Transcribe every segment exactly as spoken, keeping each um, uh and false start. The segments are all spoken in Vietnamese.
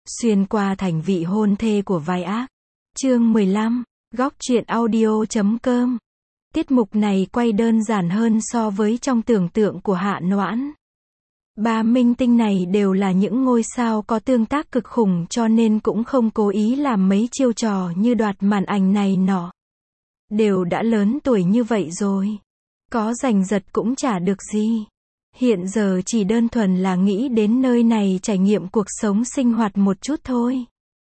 Xuyên qua thành vị hôn thê của vai ác. Chương mười lăm, góc truyện audio chấm com. Tiết mục này quay đơn giản hơn so với trong tưởng tượng của Hạ Noãn. Ba minh tinh này đều là những ngôi sao có tương tác cực khủng cho nên cũng không cố ý làm mấy chiêu trò như đoạt màn ảnh này nọ. Đều đã lớn tuổi như vậy rồi. Có giành giật cũng chả được gì. Hiện giờ chỉ đơn thuần là nghĩ đến nơi này trải nghiệm cuộc sống sinh hoạt một chút thôi.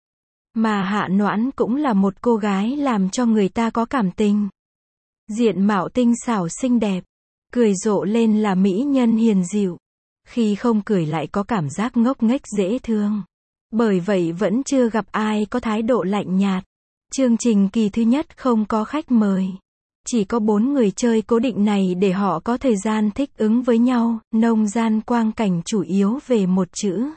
Mà Hạ Noãn cũng là một cô gái làm cho người ta có cảm tình. Diện mạo tinh xảo xinh đẹp, cười rộ lên là mỹ nhân hiền dịu. Khi không cười lại có cảm giác ngốc nghếch dễ thương. Bởi vậy vẫn chưa gặp ai có thái độ lạnh nhạt. Chương trình kỳ thứ nhất không có khách mời. Chỉ có bốn người chơi cố định này để họ có thời gian thích ứng với nhau, nông gian quang cảnh chủ yếu về một chữ.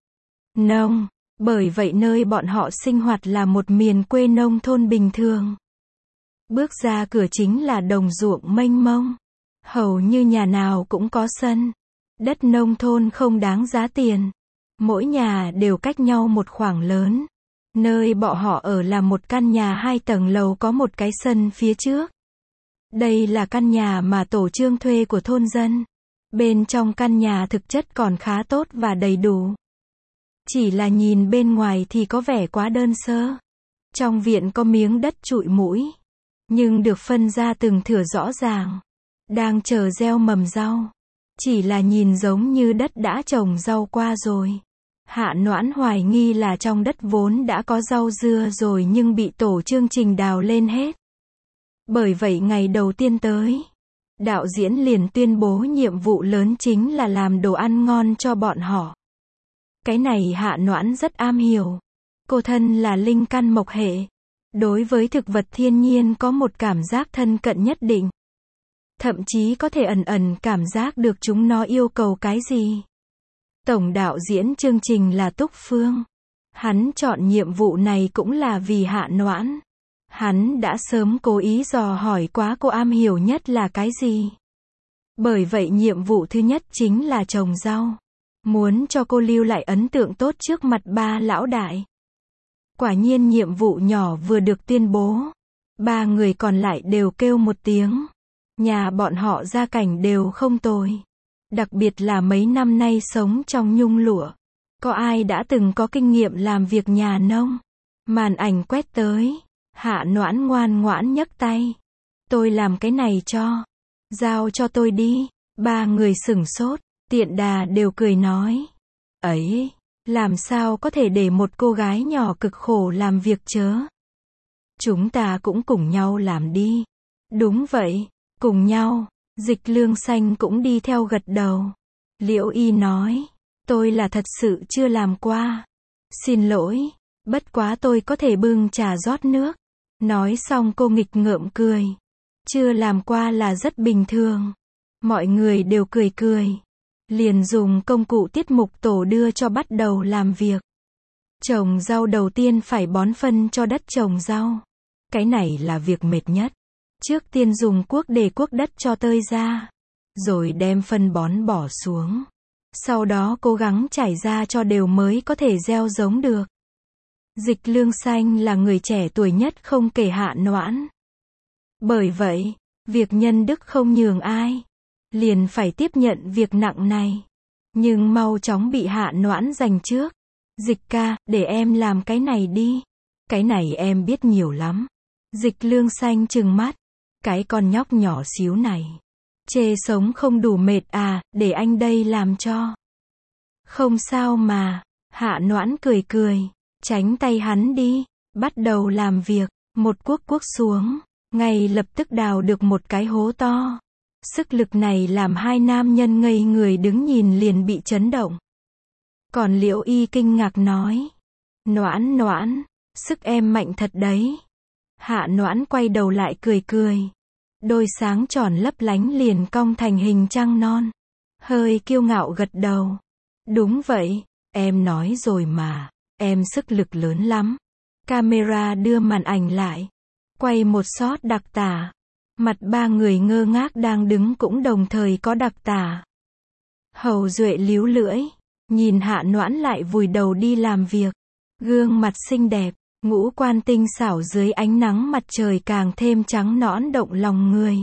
Nông. Bởi vậy nơi bọn họ sinh hoạt là một miền quê nông thôn bình thường. Bước ra cửa chính là đồng ruộng mênh mông. Hầu như nhà nào cũng có sân. Đất nông thôn không đáng giá tiền. Mỗi nhà đều cách nhau một khoảng lớn. Nơi bọn họ ở là một căn nhà hai tầng lầu có một cái sân phía trước. Đây là căn nhà mà tổ Trương thuê của thôn dân. Bên trong căn nhà thực chất còn khá tốt và đầy đủ. Chỉ là nhìn bên ngoài thì có vẻ quá đơn sơ. Trong viện có miếng đất trụi mũi. Nhưng được phân ra từng thửa rõ ràng. Đang chờ gieo mầm rau. Chỉ là nhìn giống như đất đã trồng rau qua rồi. Hạ Noãn hoài nghi là trong đất vốn đã có rau dưa rồi nhưng bị tổ chương trình đào lên hết. Bởi vậy ngày đầu tiên tới, đạo diễn liền tuyên bố nhiệm vụ lớn chính là làm đồ ăn ngon cho bọn họ. Cái này Hạ Noãn rất am hiểu. Cô thân là linh căn mộc hệ. Đối với thực vật thiên nhiên có một cảm giác thân cận nhất định. Thậm chí có thể ẩn ẩn cảm giác được chúng nó yêu cầu cái gì. Tổng đạo diễn chương trình là Túc Phương. Hắn chọn nhiệm vụ này cũng là vì Hạ Noãn. Hắn đã sớm cố ý dò hỏi quá cô am hiểu nhất là cái gì. Bởi vậy nhiệm vụ thứ nhất chính là trồng rau. Muốn cho cô lưu lại ấn tượng tốt trước mặt ba lão đại. Quả nhiên nhiệm vụ nhỏ vừa được tuyên bố. Ba người còn lại đều kêu một tiếng. Nhà bọn họ gia cảnh đều không tồi. Đặc biệt là mấy năm nay sống trong nhung lụa. Có ai đã từng có kinh nghiệm làm việc nhà nông. Màn ảnh quét tới. Hạ Noãn ngoan ngoãn nhấc tay. Tôi làm cái này cho. Giao cho tôi đi. Ba người sửng sốt. Tiện đà đều cười nói. Ấy, làm sao có thể để một cô gái nhỏ cực khổ làm việc chớ. Chúng ta cũng cùng nhau làm đi. Đúng vậy, cùng nhau. Dịch Lương Xanh cũng đi theo gật đầu. Liễu Y nói. Tôi là thật sự chưa làm qua. Xin lỗi, bất quá tôi có thể bưng trà rót nước. Nói xong cô nghịch ngợm cười. Chưa làm qua là rất bình thường. Mọi người đều cười cười. Liền dùng công cụ tiết mục tổ đưa cho bắt đầu làm việc. Trồng rau đầu tiên phải bón phân cho đất trồng rau. Cái này là việc mệt nhất. Trước tiên dùng cuốc để cuốc đất cho tơi ra. Rồi đem phân bón bỏ xuống. Sau đó cố gắng trải ra cho đều mới có thể gieo giống được. Dịch Lương Xanh là người trẻ tuổi nhất không kể Hạ Noãn. Bởi vậy, việc nhân đức không nhường ai. Liền phải tiếp nhận việc nặng này. Nhưng mau chóng bị Hạ Noãn giành trước. Dịch ca, để em làm cái này đi. Cái này em biết nhiều lắm. Dịch Lương Xanh trừng mắt. Cái con nhóc nhỏ xíu này. Chê sống không đủ mệt à, để anh đây làm cho. Không sao mà. Hạ Noãn cười cười. Tránh tay hắn đi. Bắt đầu làm việc. Một cuốc cuốc xuống. Ngay lập tức đào được một cái hố to. Sức lực này làm hai nam nhân ngây người đứng nhìn liền bị chấn động. Còn Liễu Y kinh ngạc nói. Noãn Noãn, sức em mạnh thật đấy. Hạ Noãn quay đầu lại cười cười. Đôi sáng tròn lấp lánh liền cong thành hình trăng non. Hơi kiêu ngạo gật đầu. Đúng vậy, em nói rồi mà. Em sức lực lớn lắm. Camera đưa màn ảnh lại. Quay một shot đặc tả. Mặt ba người ngơ ngác đang đứng cũng đồng thời có đặc tả. Hầu Duệ líu lưỡi. Nhìn Hạ Noãn lại vùi đầu đi làm việc. Gương mặt xinh đẹp, ngũ quan tinh xảo dưới ánh nắng mặt trời càng thêm trắng nõn động lòng người.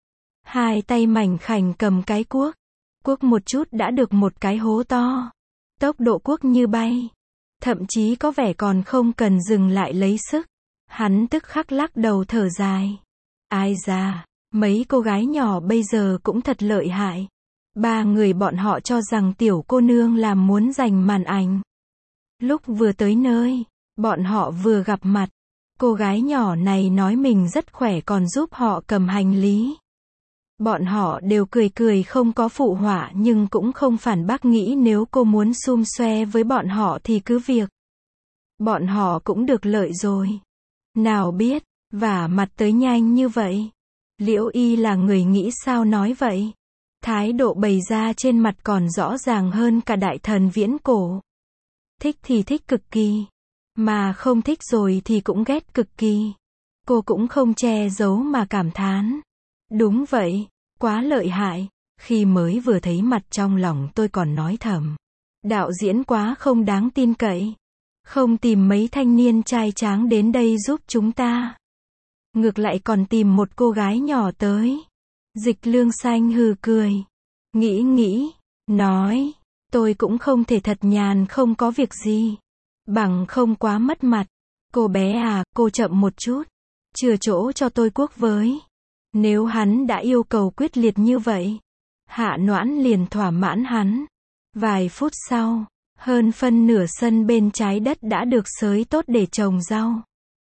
Hai tay mảnh khảnh cầm cái cuốc. Cuốc một chút đã được một cái hố to. Tốc độ cuốc như bay. Thậm chí có vẻ còn không cần dừng lại lấy sức. Hắn tức khắc lắc đầu thở dài. Ai da, mấy cô gái nhỏ bây giờ cũng thật lợi hại. Ba người bọn họ cho rằng tiểu cô nương là muốn giành màn ảnh. Lúc vừa tới nơi, bọn họ vừa gặp mặt. Cô gái nhỏ này nói mình rất khỏe còn giúp họ cầm hành lý. Bọn họ đều cười cười không có phụ họa nhưng cũng không phản bác, nghĩ nếu cô muốn xum xoe với bọn họ thì cứ việc. Bọn họ cũng được lợi rồi. Nào biết, vả mặt tới nhanh như vậy. Liễu Y là người nghĩ sao nói vậy. Thái độ bày ra trên mặt còn rõ ràng hơn cả đại thần viễn cổ. Thích thì thích cực kỳ. Mà không thích rồi thì cũng ghét cực kỳ. Cô cũng không che giấu mà cảm thán. Đúng vậy, quá lợi hại. Khi mới vừa thấy mặt trong lòng tôi còn nói thầm. Đạo diễn quá không đáng tin cậy. Không tìm mấy thanh niên trai tráng đến đây giúp chúng ta. Ngược lại còn tìm một cô gái nhỏ tới. Dịch Lương Xanh hừ cười. Nghĩ nghĩ, nói. Tôi cũng không thể thật nhàn không có việc gì. Bằng không quá mất mặt. Cô bé à, cô chậm một chút. Chừa chỗ cho tôi cuốc với. Nếu hắn đã yêu cầu quyết liệt như vậy. Hạ Noãn liền thỏa mãn hắn. Vài phút sau, hơn phân nửa sân bên trái đất đã được xới tốt để trồng rau.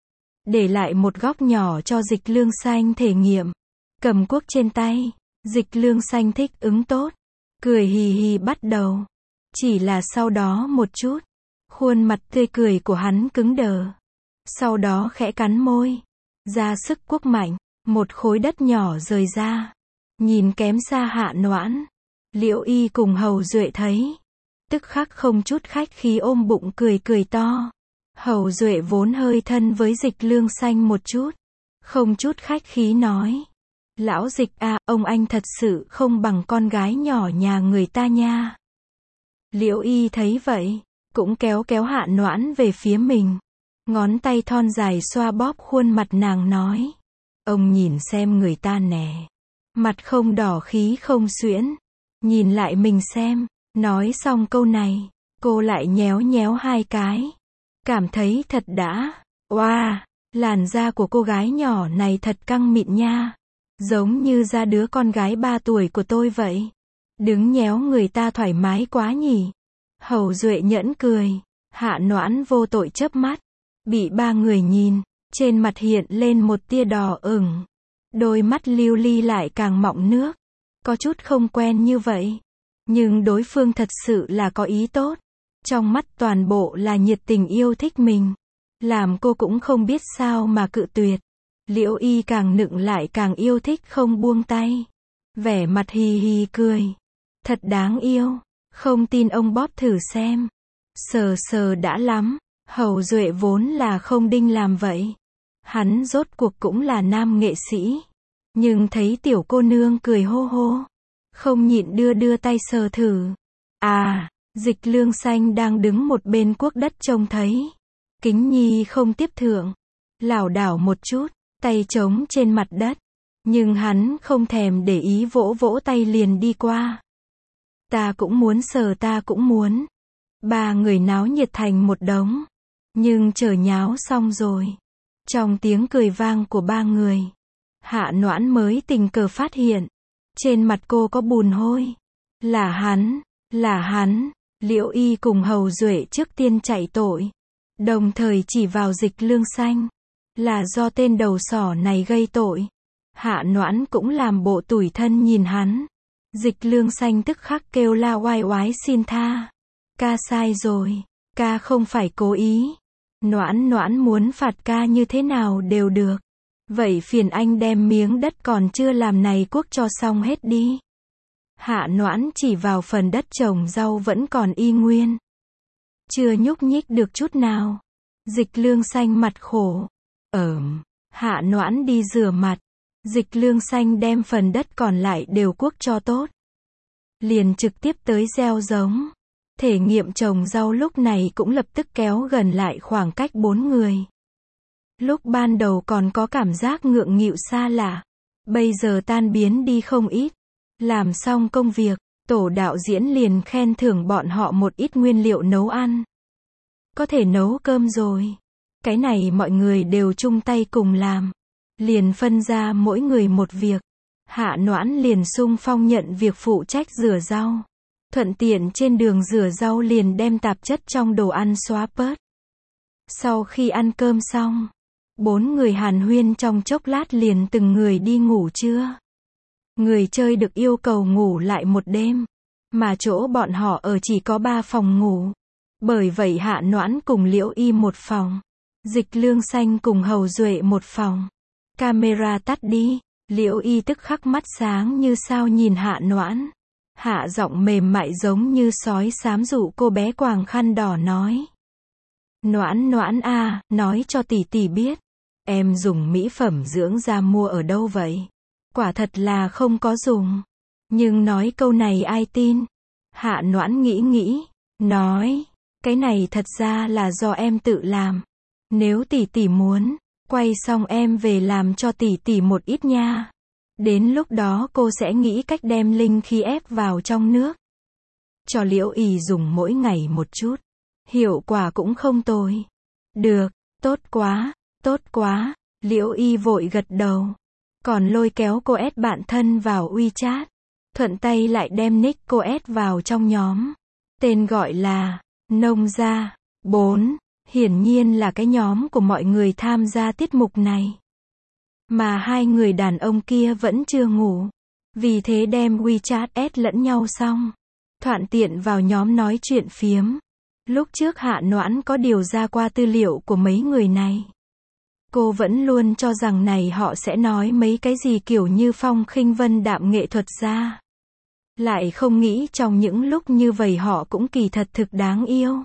Để lại một góc nhỏ cho Dịch Lương Xanh thể nghiệm. Cầm cuốc trên tay, Dịch Lương Xanh thích ứng tốt. Cười hì hì bắt đầu. Chỉ là sau đó một chút, khuôn mặt tươi cười của hắn cứng đờ. Sau đó khẽ cắn môi. Ra sức cuốc mạnh, một khối đất nhỏ rời ra. Nhìn kém xa Hạ Noãn. Liễu Y cùng Hầu Duệ thấy. Tức khắc không chút khách khí ôm bụng cười cười to. Hầu Duệ vốn hơi thân với Dịch Lương Xanh một chút. Không chút khách khí nói. Lão Dịch à, ông anh thật sự không bằng con gái nhỏ nhà người ta nha. Liễu Y thấy vậy, cũng kéo kéo Hạ Noãn về phía mình. Ngón tay thon dài xoa bóp khuôn mặt nàng nói. Ông nhìn xem người ta nè. Mặt không đỏ khí không suyễn. Nhìn lại mình xem. Nói xong câu này, cô lại nhéo nhéo hai cái. Cảm thấy thật đã. Oa, wow, làn da của cô gái nhỏ này thật căng mịn nha. Giống như da đứa con gái ba tuổi của tôi vậy. Đứng nhéo người ta thoải mái quá nhỉ. Hầu Duệ nhẫn cười. Hạ Noãn vô tội chớp mắt. Bị ba người nhìn. Trên mặt hiện lên một tia đỏ ửng. Đôi mắt lưu ly lại càng mọng nước. Có chút không quen như vậy. Nhưng đối phương thật sự là có ý tốt. Trong mắt toàn bộ là nhiệt tình yêu thích mình. Làm cô cũng không biết sao mà cự tuyệt. Liễu Y càng nựng lại càng yêu thích không buông tay. Vẻ mặt hì hì cười. Thật đáng yêu. Không tin ông bóp thử xem. Sờ sờ đã lắm. Hầu Duệ vốn là không đinh làm vậy. Hắn rốt cuộc cũng là nam nghệ sĩ. Nhưng thấy tiểu cô nương cười hô hô. Không nhịn đưa đưa tay sờ thử. À, Dịch Lương Xanh đang đứng một bên cuốc đất trông thấy. Kính nhi không tiếp thượng. Lảo đảo một chút, tay trống trên mặt đất. Nhưng hắn không thèm để ý vỗ vỗ tay liền đi qua. Ta cũng muốn sờ ta cũng muốn. Ba người náo nhiệt thành một đống. Nhưng chờ nháo xong rồi. Trong tiếng cười vang của ba người. Hạ Noãn mới tình cờ phát hiện. Trên mặt cô có bùn hôi. Là hắn, là hắn. Liễu Y cùng Hầu Duệ trước tiên chạy tội. Đồng thời chỉ vào Dịch Lương Xanh. Là do tên đầu sỏ này gây tội. Hạ Noãn cũng làm bộ tủi thân nhìn hắn. Dịch Lương Xanh tức khắc kêu la oai oái xin tha. Ca sai rồi. Ca không phải cố ý. Noãn Noãn muốn phạt ca như thế nào đều được. Vậy phiền anh đem miếng đất còn chưa làm này cuốc cho xong hết đi. Hạ Noãn chỉ vào phần đất trồng rau vẫn còn y nguyên. Chưa nhúc nhích được chút nào. Dịch Lương Xanh mặt khổ. Ờm, Hạ Noãn đi rửa mặt. Dịch Lương Xanh đem phần đất còn lại đều cuốc cho tốt. Liền trực tiếp tới gieo giống. Thể nghiệm trồng rau lúc này cũng lập tức kéo gần lại khoảng cách bốn người. Lúc ban đầu còn có cảm giác ngượng nghịu xa lạ, bây giờ tan biến đi không ít. Làm xong công việc, tổ đạo diễn liền khen thưởng bọn họ một ít nguyên liệu nấu ăn. Có thể nấu cơm rồi. Cái này mọi người đều chung tay cùng làm. Liền phân ra mỗi người một việc. Hạ Noãn liền xung phong nhận việc phụ trách rửa rau. Thuận tiện trên đường rửa rau liền đem tạp chất trong đồ ăn xóa bớt. Sau khi ăn cơm xong, bốn người hàn huyên trong chốc lát liền từng người đi ngủ trưa. Người chơi được yêu cầu ngủ lại một đêm, mà chỗ bọn họ ở chỉ có ba phòng ngủ. Bởi vậy Hạ Noãn cùng Liễu Y một phòng, Dịch Lương Xanh cùng Hầu Duệ một phòng. Camera tắt đi, Liễu Y tức khắc mắt sáng như sao nhìn Hạ Noãn. Hạ giọng mềm mại giống như sói xám dụ cô bé quàng khăn đỏ nói. Noãn Noãn a, nói cho tỷ tỷ biết, em dùng mỹ phẩm dưỡng da mua ở đâu vậy? Quả thật là không có dùng. Nhưng nói câu này ai tin? Hạ Noãn nghĩ nghĩ, nói, cái này thật ra là do em tự làm. Nếu tỷ tỷ muốn, quay xong em về làm cho tỷ tỷ một ít nha. Đến lúc đó cô sẽ nghĩ cách đem linh khí ép vào trong nước. Cho Liễu Y dùng mỗi ngày một chút. Hiệu quả cũng không tồi. Được, tốt quá, tốt quá. Liễu Y vội gật đầu. Còn lôi kéo cô ét bạn thân vào WeChat. Thuận tay lại đem nick cô ét vào trong nhóm. Tên gọi là Nông Gia bốn. Hiển nhiên là cái nhóm của mọi người tham gia tiết mục này. Mà hai người đàn ông kia vẫn chưa ngủ. Vì thế đem WeChat add lẫn nhau xong. Thuận tiện vào nhóm nói chuyện phiếm. Lúc trước Hạ Noãn có điều ra qua tư liệu của mấy người này. Cô vẫn luôn cho rằng này họ sẽ nói mấy cái gì kiểu như phong khinh vân đạm nghệ thuật ra. Lại không nghĩ trong những lúc như vậy họ cũng kỳ thật thực đáng yêu.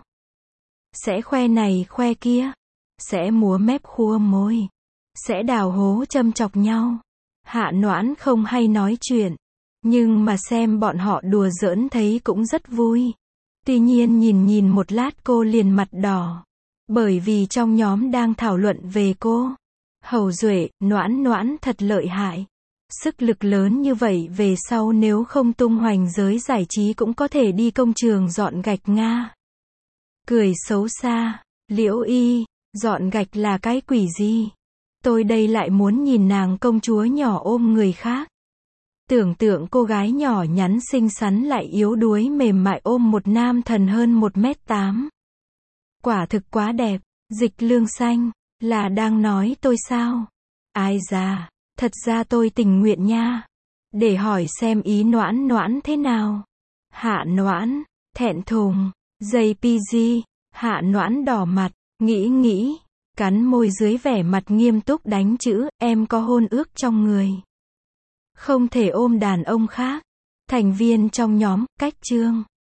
Sẽ khoe này khoe kia. Sẽ múa mép khua môi. Sẽ đào hố châm chọc nhau. Hạ Noãn không hay nói chuyện. Nhưng mà xem bọn họ đùa giỡn thấy cũng rất vui. Tuy nhiên nhìn nhìn một lát cô liền mặt đỏ. Bởi vì trong nhóm đang thảo luận về cô. Hầu Duệ, Noãn Noãn thật lợi hại. Sức lực lớn như vậy về sau nếu không tung hoành giới giải trí cũng có thể đi công trường dọn gạch Nga. Cười xấu xa. Liễu Y, dọn gạch là cái quỷ gì? Tôi đây lại muốn nhìn nàng công chúa nhỏ ôm người khác. Tưởng tượng cô gái nhỏ nhắn xinh xắn lại yếu đuối mềm mại ôm một nam thần hơn một mét tám. Quả thực quá đẹp. Dịch Lương Xanh, là đang nói tôi sao? Ai da, thật ra tôi tình nguyện nha. Để hỏi xem ý Noãn Noãn thế nào. Hạ Noãn, thẹn thùng. gi pê giê, Hạ Noãn đỏ mặt, nghĩ nghĩ, cắn môi dưới vẻ mặt nghiêm túc đánh chữ, em có hôn ước trong người. Không thể ôm đàn ông khác. Thành viên trong nhóm, cách chương.